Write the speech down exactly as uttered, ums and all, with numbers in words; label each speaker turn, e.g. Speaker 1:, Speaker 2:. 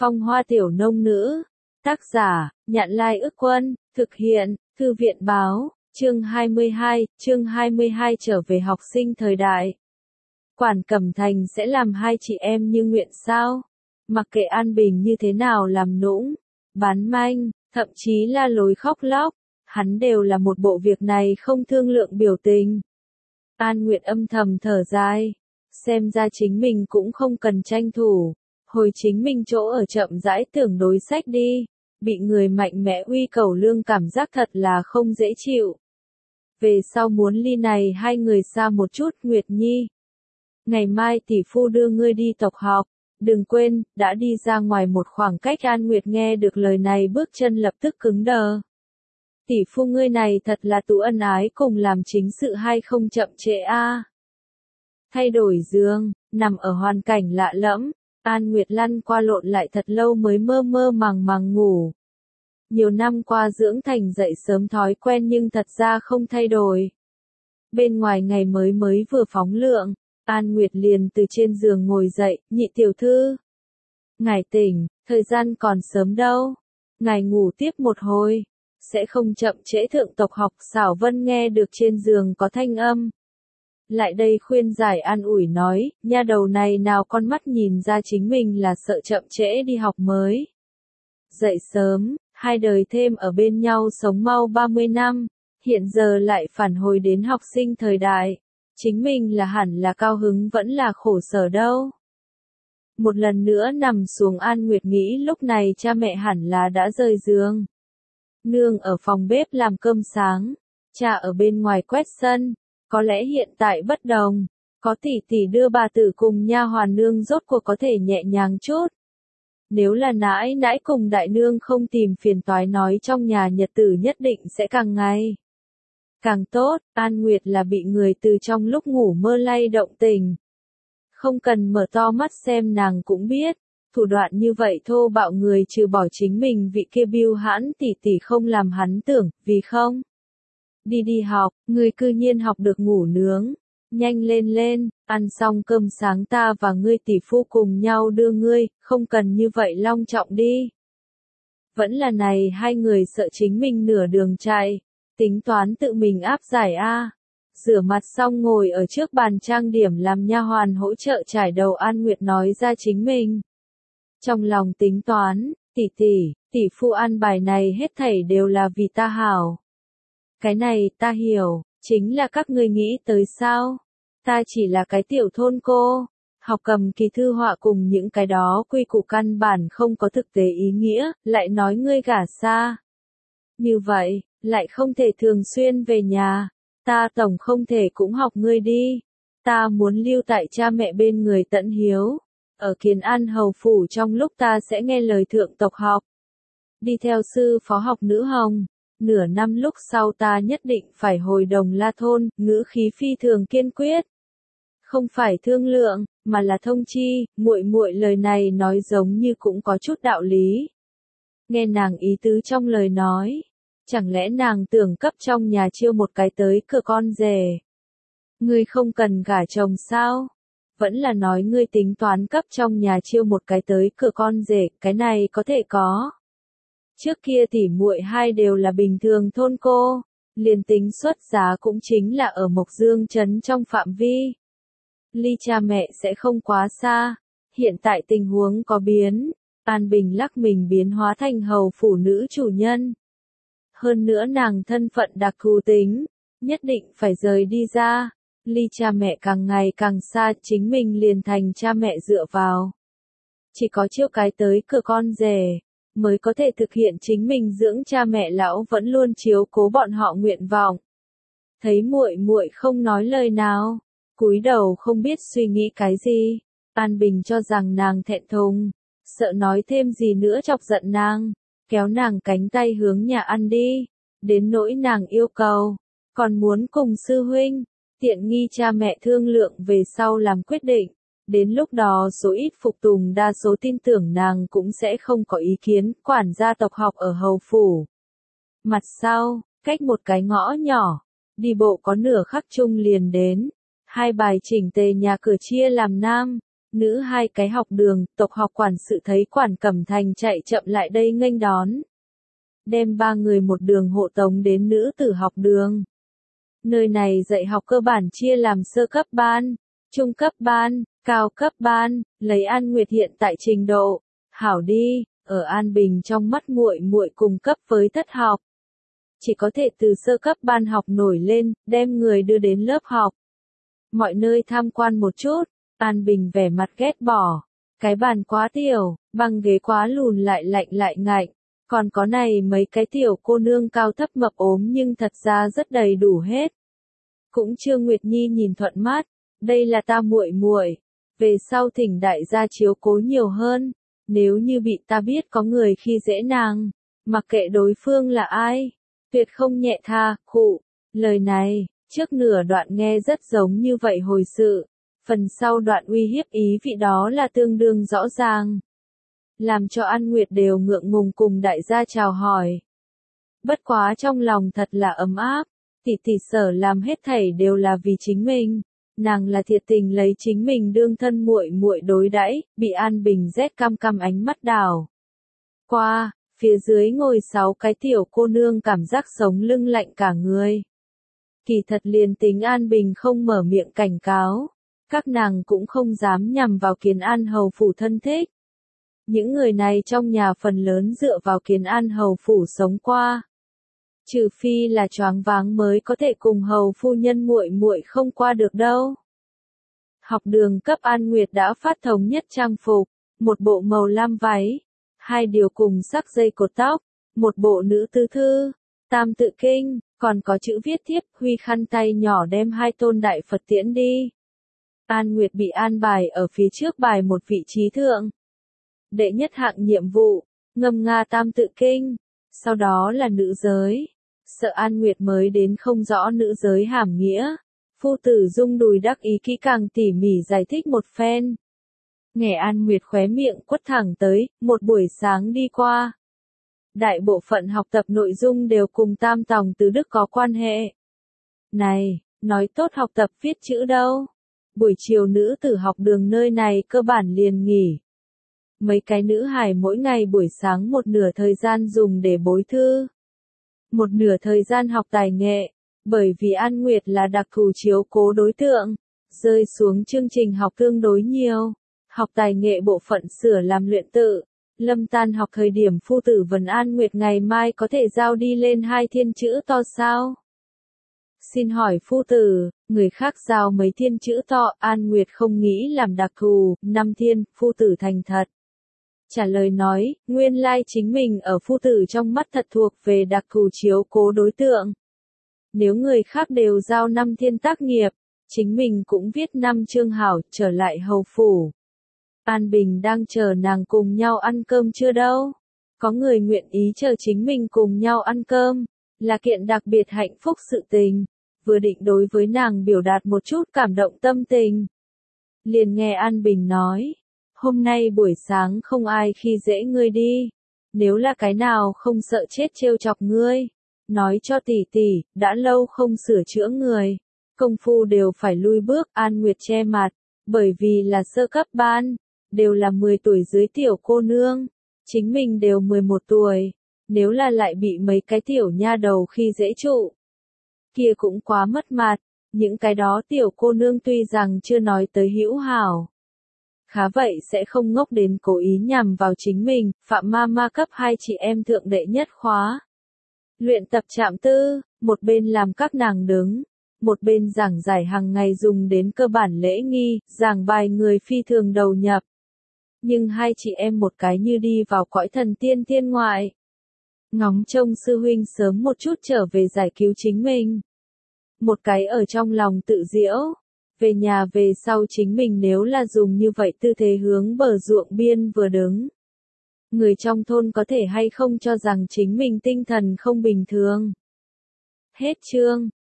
Speaker 1: Phong hoa tiểu nông nữ. Tác giả, Nhạn Lai Ức Quân, thực hiện, Thư viện Báo, chương hai mươi hai, chương hai mươi hai trở về học sinh thời đại. Quản Cẩm Thành sẽ làm hai chị em như nguyện sao? Mặc kệ An Bình như thế nào làm nũng, bán manh, thậm chí la lối khóc lóc, hắn đều là một bộ việc này không thương lượng biểu tình. An Nguyệt âm thầm thở dài, xem ra chính mình cũng không cần tranh thủ, hồi chính mình chỗ ở chậm rãi tưởng đối sách đi, bị người mạnh mẽ uy cầu lương cảm giác thật là không dễ chịu. Về sau muốn ly này hai người xa một chút, Nguyệt Nhi. Ngày mai tỷ phu đưa ngươi đi tộc họp, đừng quên, đã đi ra ngoài một khoảng cách. An Nguyệt nghe được lời này bước chân lập tức cứng đờ. Tỷ phu ngươi này thật là tú ân ái cùng làm chính sự hay không chậm trễ a. Thay đổi giường, nằm ở hoàn cảnh lạ lẫm, An Nguyệt lăn qua lộn lại thật lâu mới mơ mơ màng màng ngủ. Nhiều năm qua dưỡng thành dậy sớm thói quen nhưng thật ra không thay đổi. Bên ngoài ngày mới mới vừa phóng lượng, An Nguyệt liền từ trên giường ngồi dậy, nhị tiểu thư. Ngài tỉnh, thời gian còn sớm đâu. Ngài ngủ tiếp một hồi, sẽ không chậm trễ thượng tộc học. Xảo Vân nghe được trên giường có thanh âm. Lại đây khuyên giải an ủi nói, nha đầu này nào con mắt nhìn ra chính mình là sợ chậm trễ đi học mới. Dậy sớm, hai đời thêm ở bên nhau sống mau ba mươi năm, hiện giờ lại phản hồi đến học sinh thời đại. Chính mình là hẳn là cao hứng vẫn là khổ sở đâu. Một lần nữa nằm xuống An Nguyệt nghĩ lúc này cha mẹ hẳn là đã rời giường. Nương ở phòng bếp làm cơm sáng, cha ở bên ngoài quét sân, có lẽ hiện tại bất đồng, có tỷ tỷ đưa bà tử cùng nha hoàn nương rốt cuộc có thể nhẹ nhàng chút. Nếu là nãi nãi cùng đại nương không tìm phiền toái nói trong nhà nhật tử nhất định sẽ càng ngày càng tốt. An Nguyệt là bị người từ trong lúc ngủ mơ lay động tình. Không cần mở to mắt xem nàng cũng biết, thủ đoạn như vậy thô bạo người trừ bỏ chính mình vị kia biêu hãn tỷ tỷ không làm hắn tưởng, vì không đi đi học, người cư nhiên học được ngủ nướng. Nhanh lên lên, ăn xong cơm sáng ta và ngươi tỷ phu cùng nhau đưa ngươi, không cần như vậy long trọng đi. Vẫn là này hai người sợ chính mình nửa đường chạy, tính toán tự mình áp giải a. Rửa mặt xong ngồi ở trước bàn trang điểm làm nha hoàn hỗ trợ trải đầu. An Nguyệt nói ra chính mình trong lòng tính toán, tỷ tỷ, tỷ phu an bài này hết thảy đều là vì ta hảo. Cái này ta hiểu, chính là các ngươi nghĩ tới sao? Ta chỉ là cái tiểu thôn cô, học cầm kỳ thư họa cùng những cái đó quy củ căn bản không có thực tế ý nghĩa, lại nói ngươi gả xa. Như vậy, lại không thể thường xuyên về nhà, ta tổng không thể cũng học ngươi đi. Ta muốn lưu tại cha mẹ bên người tận hiếu, ở Kiến An hầu phủ trong lúc ta sẽ nghe lời thượng tộc học. Đi theo sư phó học nữ hồng. Nửa năm lúc sau ta nhất định phải hồi Đồng La thôn. Ngữ khí phi thường kiên quyết. Không phải thương lượng, mà là thông chi. Muội muội lời này nói giống như cũng có chút đạo lý. Nghe nàng ý tứ trong lời nói, chẳng lẽ nàng tưởng cấp trong nhà chiêu một cái tới cửa con rể? Ngươi không cần gả chồng sao? Vẫn là nói ngươi tính toán cấp trong nhà chiêu một cái tới cửa con rể, cái này có thể có. Trước kia tỷ muội hai đều là bình thường thôn cô, liền tính xuất giá cũng chính là ở Mộc Dương trấn trong phạm vi. Ly cha mẹ sẽ không quá xa, hiện tại tình huống có biến, An Bình lắc mình biến hóa thành hầu phủ nữ chủ nhân. Hơn nữa nàng thân phận đặc thù tính, nhất định phải rời đi ra, ly cha mẹ càng ngày càng xa, chính mình liền thành cha mẹ dựa vào. Chỉ có chiêu cái tới cửa con rể, mới có thể thực hiện chính mình dưỡng cha mẹ lão vẫn luôn chiếu cố bọn họ nguyện vọng. Thấy muội muội không nói lời nào, cúi đầu không biết suy nghĩ cái gì, An Bình cho rằng nàng thẹn thùng, sợ nói thêm gì nữa chọc giận nàng, kéo nàng cánh tay hướng nhà ăn đi, đến nỗi nàng yêu cầu, còn muốn cùng sư huynh, tiện nghi cha mẹ thương lượng về sau làm quyết định. Đến lúc đó số ít phục tùng đa số tin tưởng nàng cũng sẽ không có ý kiến. Quản gia tộc học ở hầu phủ. Mặt sau, cách một cái ngõ nhỏ, đi bộ có nửa khắc chung liền đến. Hai bài chỉnh tề nhà cửa chia làm nam, nữ hai cái học đường, tộc học quản sự thấy Quản Cẩm Thành chạy chậm lại đây nghênh đón. Đem ba người một đường hộ tống đến nữ tử học đường. Nơi này dạy học cơ bản chia làm sơ cấp ban, trung cấp ban, cao cấp ban, lấy An Nguyệt hiện tại trình độ, hảo đi, ở An Bình trong mắt muội muội cùng cấp với thất học. Chỉ có thể từ sơ cấp ban học nổi lên, đem người đưa đến lớp học. Mọi nơi tham quan một chút, An Bình vẻ mặt ghét bỏ. Cái bàn quá tiểu, băng ghế quá lùn lại lạnh lại ngạnh. Còn có này mấy cái tiểu cô nương cao thấp mập ốm nhưng thật ra rất đầy đủ hết. Cũng chưa Nguyệt Nhi nhìn thuận mắt, đây là ta muội muội, về sau thỉnh đại gia chiếu cố nhiều hơn, nếu như bị ta biết có người khi dễ nàng, mặc kệ đối phương là ai, tuyệt không nhẹ tha, khụ. Lời này, trước nửa đoạn nghe rất giống như vậy hồi sự, phần sau đoạn uy hiếp ý vị đó là tương đương rõ ràng. Làm cho An Nguyệt đều ngượng ngùng cùng đại gia chào hỏi. Bất quá trong lòng thật là ấm áp, tỷ tỷ Sở làm hết thảy đều là vì chính mình, nàng là thiệt tình lấy chính mình đương thân muội muội đối đãi, bị An Bình rét cam cam ánh mắt đảo qua, phía dưới ngồi sáu cái tiểu cô nương cảm giác sống lưng lạnh cả người. Kỳ thật liền tính An Bình không mở miệng cảnh cáo, các nàng cũng không dám nhằm vào Kiến An hầu phủ thân thích. Những người này trong nhà phần lớn dựa vào Kiến An hầu phủ sống qua. Trừ phi là choáng váng mới có thể cùng hầu phu nhân muội muội không qua được đâu. Học đường cấp An Nguyệt đã phát thống nhất trang phục, một bộ màu lam váy, hai điều cùng sắc dây cột tóc, một bộ nữ tư thư, tam tự kinh, còn có chữ viết thiếp, huy khăn tay nhỏ đem hai tôn đại Phật tiễn đi. An Nguyệt bị an bài ở phía trước bài một vị trí thượng. Đệ nhất hạng nhiệm vụ, ngâm nga tam tự kinh, sau đó là nữ giới. Sợ An Nguyệt mới đến không rõ nữ giới hàm nghĩa. Phu tử Dung đùi đắc ý kỹ càng tỉ mỉ giải thích một phen. Nghe An Nguyệt khóe miệng quất thẳng tới, một buổi sáng đi qua. Đại bộ phận học tập nội dung đều cùng tam tòng tứ đức có quan hệ. Này, nói tốt học tập viết chữ đâu. Buổi chiều nữ tử học đường nơi này cơ bản liền nghỉ. Mấy cái nữ hài mỗi ngày buổi sáng một nửa thời gian dùng để bối thư. Một nửa thời gian học tài nghệ, bởi vì An Nguyệt là đặc thù chiếu cố đối tượng, rơi xuống chương trình học tương đối nhiều. Học tài nghệ bộ phận sửa làm luyện tự. Lâm tan học thời điểm phu tử vấn An Nguyệt ngày mai có thể giao đi lên hai thiên chữ to sao? Xin hỏi phu tử, người khác giao mấy thiên chữ to, An Nguyệt không nghĩ làm đặc thù, năm thiên, phu tử thành thật. Trả lời nói, nguyên lai chính mình ở phu tử trong mắt thật thuộc về đặc thù chiếu cố đối tượng. Nếu người khác đều giao năm thiên tác nghiệp, chính mình cũng viết năm chương hảo, trở lại hầu phủ. An Bình đang chờ nàng cùng nhau ăn cơm chưa đâu. Có người nguyện ý chờ chính mình cùng nhau ăn cơm, là kiện đặc biệt hạnh phúc sự tình. Vừa định đối với nàng biểu đạt một chút cảm động tâm tình. Liền nghe An Bình nói, hôm nay buổi sáng không ai khi dễ ngươi đi. Nếu là cái nào không sợ chết trêu chọc ngươi, nói cho tỷ tỷ, đã lâu không sửa chữa người. Công phu đều phải lui bước. An Nguyệt che mặt, bởi vì là sơ cấp ban, đều là mười tuổi dưới tiểu cô nương. Chính mình đều mười một tuổi, nếu là lại bị mấy cái tiểu nha đầu khi dễ trụ. Kia cũng quá mất mặt, những cái đó tiểu cô nương tuy rằng chưa nói tới hữu hảo. Khá vậy sẽ không ngốc đến cố ý nhằm vào chính mình. Phạm ma ma cấp hai chị em thượng đệ nhất khóa. Luyện tập chạm tư, một bên làm các nàng đứng, một bên giảng giải hàng ngày dùng đến cơ bản lễ nghi, giảng bài người phi thường đầu nhập. Nhưng hai chị em một cái như đi vào cõi thần tiên tiên ngoại. Ngóng trông sư huynh sớm một chút trở về giải cứu chính mình. Một cái ở trong lòng tự diễu. Về nhà về sau chính mình nếu là dùng như vậy tư thế hướng bờ ruộng biên vừa đứng. Người trong thôn có thể hay không cho rằng chính mình tinh thần không bình thường. Hết chương.